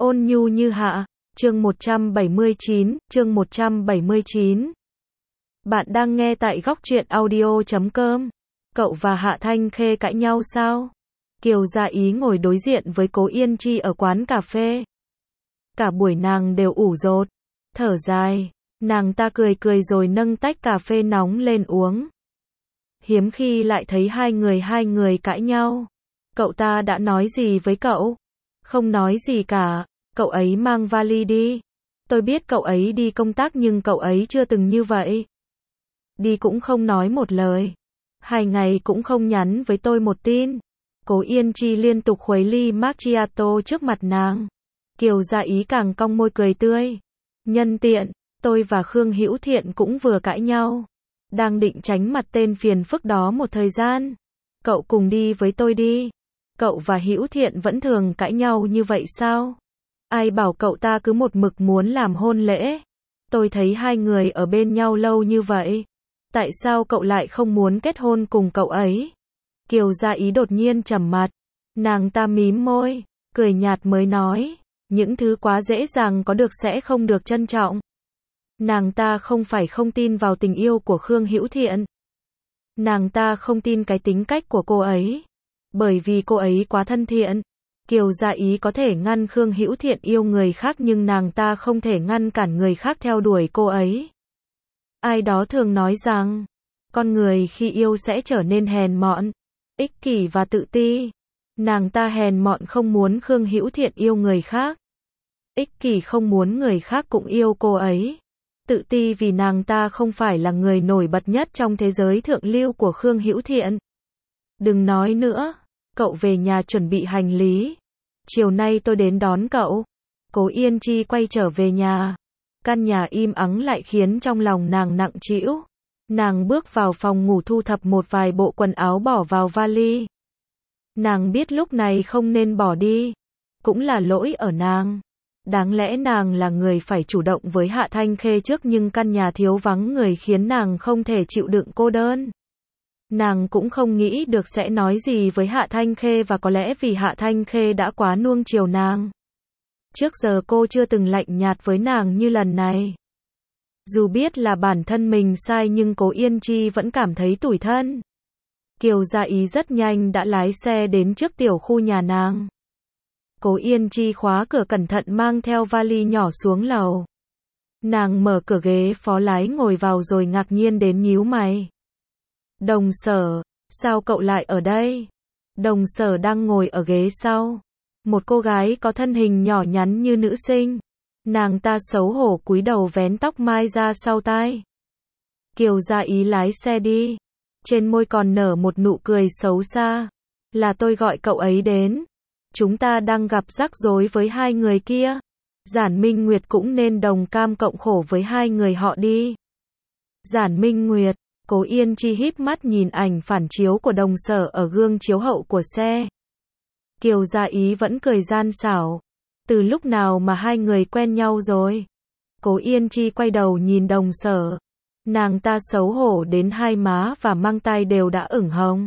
Ôn nhu như hạ, chương 179. Bạn đang nghe tại góc truyện audio.com. Cậu và Hạ Thanh Khê cãi nhau sao? Kiều Gia Ý ngồi đối diện với Cố Yên Chi ở quán cà phê. Cả buổi nàng đều ủ rột, thở dài, nàng ta cười cười rồi nâng tách cà phê nóng lên uống. Hiếm khi lại thấy hai người cãi nhau. Cậu ta đã nói gì với cậu? Không nói gì cả, cậu ấy mang vali đi. Tôi biết cậu ấy đi công tác nhưng cậu ấy chưa từng như vậy. Đi cũng không nói một lời. 2 ngày cũng không nhắn với tôi một tin. Cố Yên Chi liên tục khuấy ly macchiato trước mặt nàng. Kiều Gia Ý càng cong môi cười tươi. Nhân tiện, tôi và Khương Hữu Thiện cũng vừa cãi nhau. Đang định tránh mặt tên phiền phức đó một thời gian. Cậu cùng đi với tôi đi. Cậu và Hữu Thiện vẫn thường cãi nhau như vậy sao? Ai bảo cậu ta cứ một mực muốn làm hôn lễ? Tôi thấy hai người ở bên nhau lâu như vậy. Tại sao cậu lại không muốn kết hôn cùng cậu ấy? Kiều Gia Ý đột nhiên trầm mặt. Nàng ta mím môi, cười nhạt mới nói. Những thứ quá dễ dàng có được sẽ không được trân trọng. Nàng ta không phải không tin vào tình yêu của Khương Hữu Thiện. Nàng ta không tin cái tính cách của cô ấy. Bởi vì cô ấy quá thân thiện. Kiều Gia Ý có thể ngăn Khương Hữu Thiện yêu người khác nhưng nàng ta không thể ngăn cản người khác theo đuổi cô ấy. Ai đó thường nói rằng, con người khi yêu sẽ trở nên hèn mọn, ích kỷ và tự ti. Nàng ta hèn mọn không muốn Khương Hữu Thiện yêu người khác. Ích kỷ không muốn người khác cũng yêu cô ấy. Tự ti vì nàng ta không phải là người nổi bật nhất trong thế giới thượng lưu của Khương Hữu Thiện. Đừng nói nữa, cậu về nhà chuẩn bị hành lý. Chiều nay tôi đến đón cậu. Cố Yên Chi quay trở về nhà. Căn nhà im ắng lại khiến trong lòng nàng nặng trĩu. Nàng bước vào phòng ngủ thu thập một vài bộ quần áo bỏ vào vali. Nàng biết lúc này không nên bỏ đi. Cũng là lỗi ở nàng. Đáng lẽ nàng là người phải chủ động với Hạ Thanh Khê trước nhưng căn nhà thiếu vắng người khiến nàng không thể chịu đựng cô đơn. Nàng cũng không nghĩ được sẽ nói gì với Hạ Thanh Khê và có lẽ vì Hạ Thanh Khê đã quá nuông chiều nàng. Trước giờ cô chưa từng lạnh nhạt với nàng như lần này. Dù biết là bản thân mình sai nhưng Cố Yên Chi vẫn cảm thấy tủi thân. Kiều Gia Ý rất nhanh đã lái xe đến trước tiểu khu nhà nàng. Cố Yên Chi khóa cửa cẩn thận mang theo vali nhỏ xuống lầu. Nàng mở cửa ghế phó lái ngồi vào rồi ngạc nhiên đến nhíu mày. Đồng Sở, sao cậu lại ở đây? Đồng Sở đang ngồi ở ghế sau. Một cô gái có thân hình nhỏ nhắn như nữ sinh. Nàng ta xấu hổ cúi đầu vén tóc mai ra sau tai. Kiều Gia Ý lái xe đi. Trên môi còn nở một nụ cười xấu xa. Là tôi gọi cậu ấy đến. Chúng ta đang gặp rắc rối với hai người kia. Giản Minh Nguyệt cũng nên đồng cam cộng khổ với hai người họ đi. Giản Minh Nguyệt. Cố Yên Chi híp mắt nhìn ảnh phản chiếu của Đồng Sở ở gương chiếu hậu của xe. Kiều Gia Ý vẫn cười gian xảo. Từ lúc nào mà hai người quen nhau rồi? Cố Yên Chi quay đầu nhìn Đồng Sở. Nàng ta xấu hổ đến hai má và mang tai đều đã ửng hồng.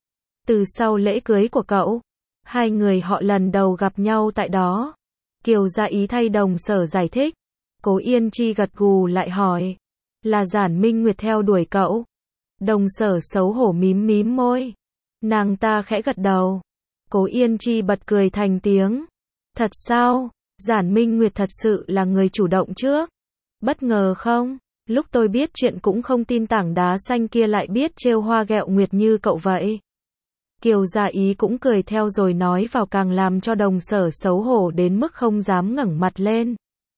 Từ sau lễ cưới của cậu, hai người họ lần đầu gặp nhau tại đó. Kiều Gia Ý thay Đồng Sở giải thích. Cố Yên Chi gật gù lại hỏi. Là Giản Minh Nguyệt theo đuổi cậu? Đồng Sở xấu hổ mím môi. Nàng ta khẽ gật đầu. Cố Yên Chi bật cười thành tiếng. Thật sao? Giản Minh Nguyệt thật sự là người chủ động trước. Bất ngờ không? Lúc tôi biết chuyện cũng không tin tảng đá xanh kia lại biết trêu hoa ghẹo nguyệt như cậu vậy. Kiều Gia Ý cũng cười theo rồi nói vào càng làm cho Đồng Sở xấu hổ đến mức không dám ngẩng mặt lên.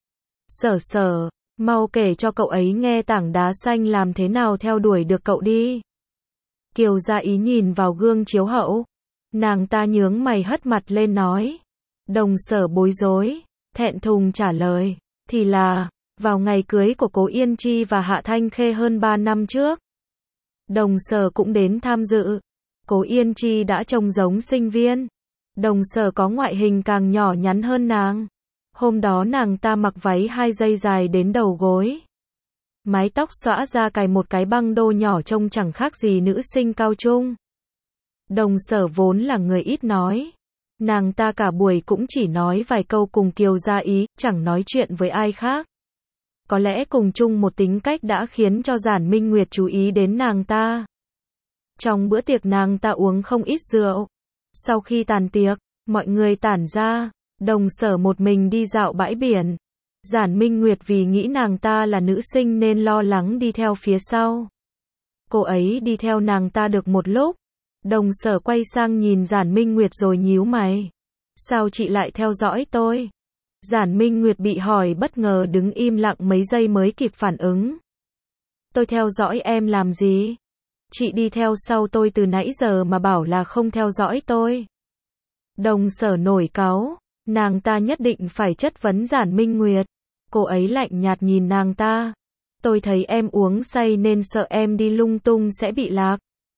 Sở, mau kể cho cậu ấy nghe tảng đá xanh làm thế nào theo đuổi được cậu đi. Kiều Gia Ý nhìn vào gương chiếu hậu. Nàng ta nhướng mày hất mặt lên nói. Đồng Sở bối rối, thẹn thùng trả lời. Thì là, vào ngày cưới của Cố Yên Chi và Hạ Thanh Khê hơn 3 năm trước. Đồng Sở cũng đến tham dự. Cố Yên Chi đã trông giống sinh viên. Đồng Sở có ngoại hình càng nhỏ nhắn hơn nàng. Hôm đó nàng ta mặc váy 2 dây dài đến đầu gối. Mái tóc xõa ra cài một cái băng đô nhỏ trông chẳng khác gì nữ sinh cao trung. Đồng Sở vốn là người ít nói. Nàng ta cả buổi cũng chỉ nói vài câu cùng Kiều Gia Ý, chẳng nói chuyện với ai khác. Có lẽ cùng chung một tính cách đã khiến cho Giản Minh Nguyệt chú ý đến nàng ta. Trong bữa tiệc nàng ta uống không ít rượu. Sau khi tàn tiệc, mọi người tản ra, Đồng Sở một mình đi dạo bãi biển. Giản Minh Nguyệt vì nghĩ nàng ta là nữ sinh nên lo lắng đi theo phía sau. Cô ấy đi theo nàng ta được một lúc. Đồng Sở quay sang nhìn Giản Minh Nguyệt rồi nhíu mày. Sao chị lại theo dõi tôi? Giản Minh Nguyệt bị hỏi bất ngờ đứng im lặng mấy giây mới kịp phản ứng. Tôi theo dõi em làm gì? Chị đi theo sau tôi từ nãy giờ mà bảo là không theo dõi tôi. Đồng Sở nổi cáu, nàng ta nhất định phải chất vấn Giản Minh Nguyệt. Cô ấy lạnh nhạt nhìn nàng ta. Tôi thấy em uống say nên sợ em đi lung tung sẽ bị lạc.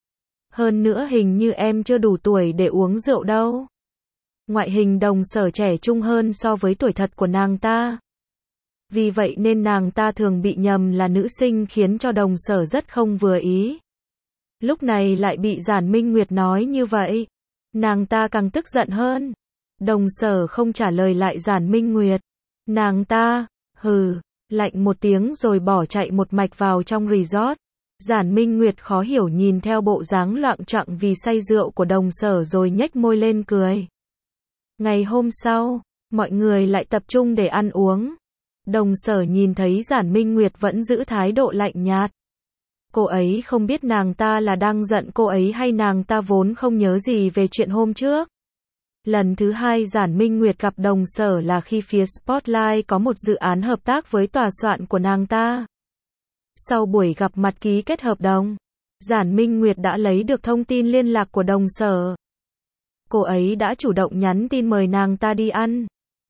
Hơn nữa hình như em chưa đủ tuổi để uống rượu đâu. Ngoại hình Đồng Sở trẻ trung hơn so với tuổi thật của nàng ta. Vì vậy nên nàng ta thường bị nhầm là nữ sinh khiến cho Đồng Sở rất không vừa ý. Lúc này lại bị Giản Minh Nguyệt nói như vậy. Nàng ta càng tức giận hơn. Đồng Sở không trả lời lại Giản Minh Nguyệt. Nàng ta, hừ, lạnh một tiếng rồi bỏ chạy một mạch vào trong resort. Giản Minh Nguyệt khó hiểu nhìn theo bộ dáng loạng choạng vì say rượu của Đồng Sở rồi nhếch môi lên cười. Ngày hôm sau, mọi người lại tập trung để ăn uống. Đồng Sở nhìn thấy Giản Minh Nguyệt vẫn giữ thái độ lạnh nhạt. Cô ấy không biết nàng ta là đang giận cô ấy hay nàng ta vốn không nhớ gì về chuyện hôm trước. Lần thứ hai Giản Minh Nguyệt gặp Đồng Sở là khi phía Spotlight có một dự án hợp tác với tòa soạn của nàng ta. Sau buổi gặp mặt ký kết hợp đồng, Giản Minh Nguyệt đã lấy được thông tin liên lạc của Đồng Sở. Cô ấy đã chủ động nhắn tin mời nàng ta đi ăn.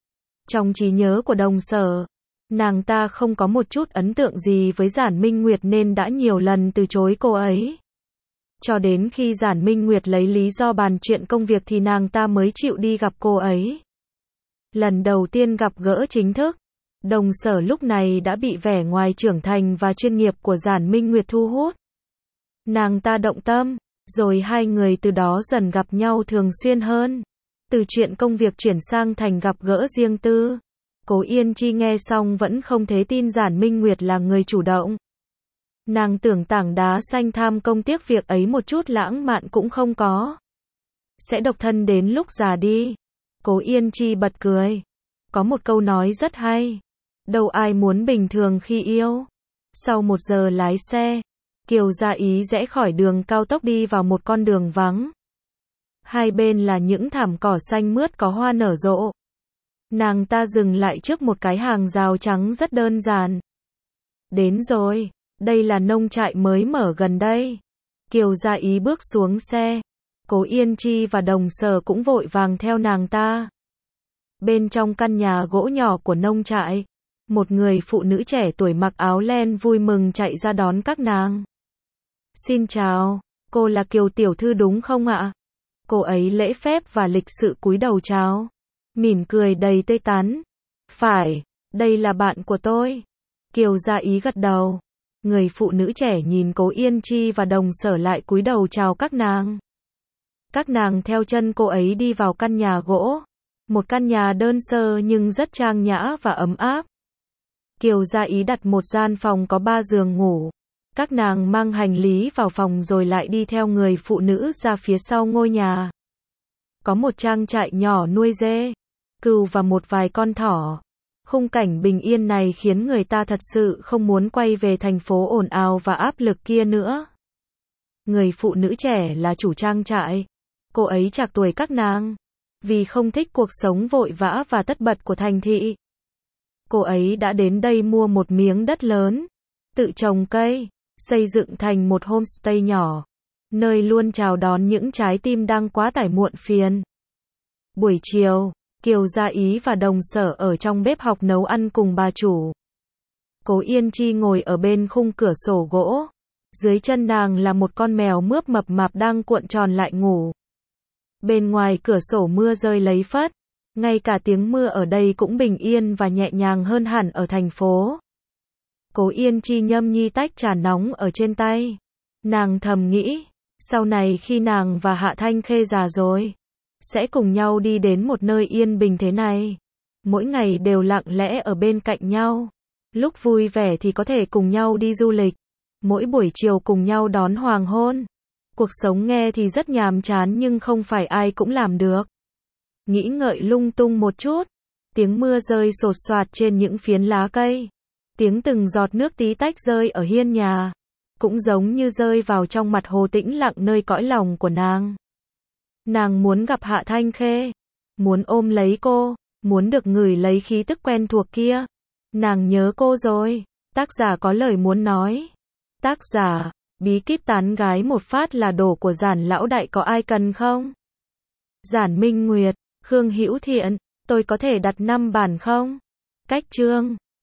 Trong trí nhớ của Đồng Sở, nàng ta không có một chút ấn tượng gì với Giản Minh Nguyệt nên đã nhiều lần từ chối cô ấy. Cho đến khi Giản Minh Nguyệt lấy lý do bàn chuyện công việc thì nàng ta mới chịu đi gặp cô ấy. Lần đầu tiên gặp gỡ chính thức, Đồng Sở lúc này đã bị vẻ ngoài trưởng thành và chuyên nghiệp của Giản Minh Nguyệt thu hút. Nàng ta động tâm, rồi hai người từ đó dần gặp nhau thường xuyên hơn. Từ chuyện công việc chuyển sang thành gặp gỡ riêng tư. Cố Yên Chi nghe xong vẫn không thể tin Giản Minh Nguyệt là người chủ động. Nàng tưởng tảng đá xanh tham công tiếc việc ấy một chút lãng mạn cũng không có. Sẽ độc thân đến lúc già đi. Cố Yên Chi bật cười. Có một câu nói rất hay. Đâu ai muốn bình thường khi yêu. Sau 1 giờ lái xe, Kiều Gia Ý rẽ khỏi đường cao tốc đi vào một con đường vắng. Hai bên là những thảm cỏ xanh mướt có hoa nở rộ. Nàng ta dừng lại trước một cái hàng rào trắng rất đơn giản. Đến rồi, đây là nông trại mới mở gần đây. Kiều Gia Ý bước xuống xe. Cố Yên Chi và Đồng Sở cũng vội vàng theo nàng ta. Bên trong căn nhà gỗ nhỏ của nông trại, một người phụ nữ trẻ tuổi mặc áo len vui mừng chạy ra đón các nàng. Xin chào, cô là Kiều tiểu thư đúng không ạ? Cô ấy lễ phép và lịch sự cúi đầu chào, mỉm cười đầy tươi tắn. Phải, đây là bạn của tôi. Kiều Gia Ý gật đầu. Người phụ nữ trẻ nhìn Cố Yên Chi và Đồng Sở lại cúi đầu chào các nàng. Các nàng theo chân cô ấy đi vào căn nhà gỗ. Một căn nhà đơn sơ nhưng rất trang nhã và ấm áp. Kiều Gia Ý đặt một gian phòng có 3 giường ngủ. Các nàng mang hành lý vào phòng rồi lại đi theo người phụ nữ ra phía sau ngôi nhà. Có một trang trại nhỏ nuôi dê, cừu và một vài con thỏ. Khung cảnh bình yên này khiến người ta thật sự không muốn quay về thành phố ồn ào và áp lực kia nữa. Người phụ nữ trẻ là chủ trang trại. Cô ấy trạc tuổi các nàng. Vì không thích cuộc sống vội vã và tất bật của thành thị, cô ấy đã đến đây mua một miếng đất lớn, tự trồng cây, xây dựng thành một homestay nhỏ, nơi luôn chào đón những trái tim đang quá tải muộn phiền. Buổi chiều, Kiều Gia Ý và Đồng Sở ở trong bếp học nấu ăn cùng bà chủ. Cố Yên Chi ngồi ở bên khung cửa sổ gỗ. Dưới chân nàng là một con mèo mướp mập mạp đang cuộn tròn lại ngủ. Bên ngoài cửa sổ mưa rơi lấy phất. Ngay cả tiếng mưa ở đây cũng bình yên và nhẹ nhàng hơn hẳn ở thành phố. Cố Yên Chi nhâm nhi tách trà nóng ở trên tay. Nàng thầm nghĩ, sau này khi nàng và Hạ Thanh Khê già rồi, sẽ cùng nhau đi đến một nơi yên bình thế này. Mỗi ngày đều lặng lẽ ở bên cạnh nhau. Lúc vui vẻ thì có thể cùng nhau đi du lịch. Mỗi buổi chiều cùng nhau đón hoàng hôn. Cuộc sống nghe thì rất nhàm chán nhưng không phải ai cũng làm được. Nghĩ ngợi lung tung một chút. Tiếng mưa rơi sột soạt trên những phiến lá cây. Tiếng từng giọt nước tí tách rơi ở hiên nhà. Cũng giống như rơi vào trong mặt hồ tĩnh lặng nơi cõi lòng của nàng. Nàng muốn gặp Hạ Thanh Khê. Muốn ôm lấy cô. Muốn được ngửi lấy khí tức quen thuộc kia. Nàng nhớ cô rồi. Tác giả có lời muốn nói. Tác giả, bí kíp tán gái một phát là đổ của Giản lão đại có ai cần không? Giản Minh Nguyệt, Khương Hữu Thiện, tôi có thể đặt 5 bản không? Cách chương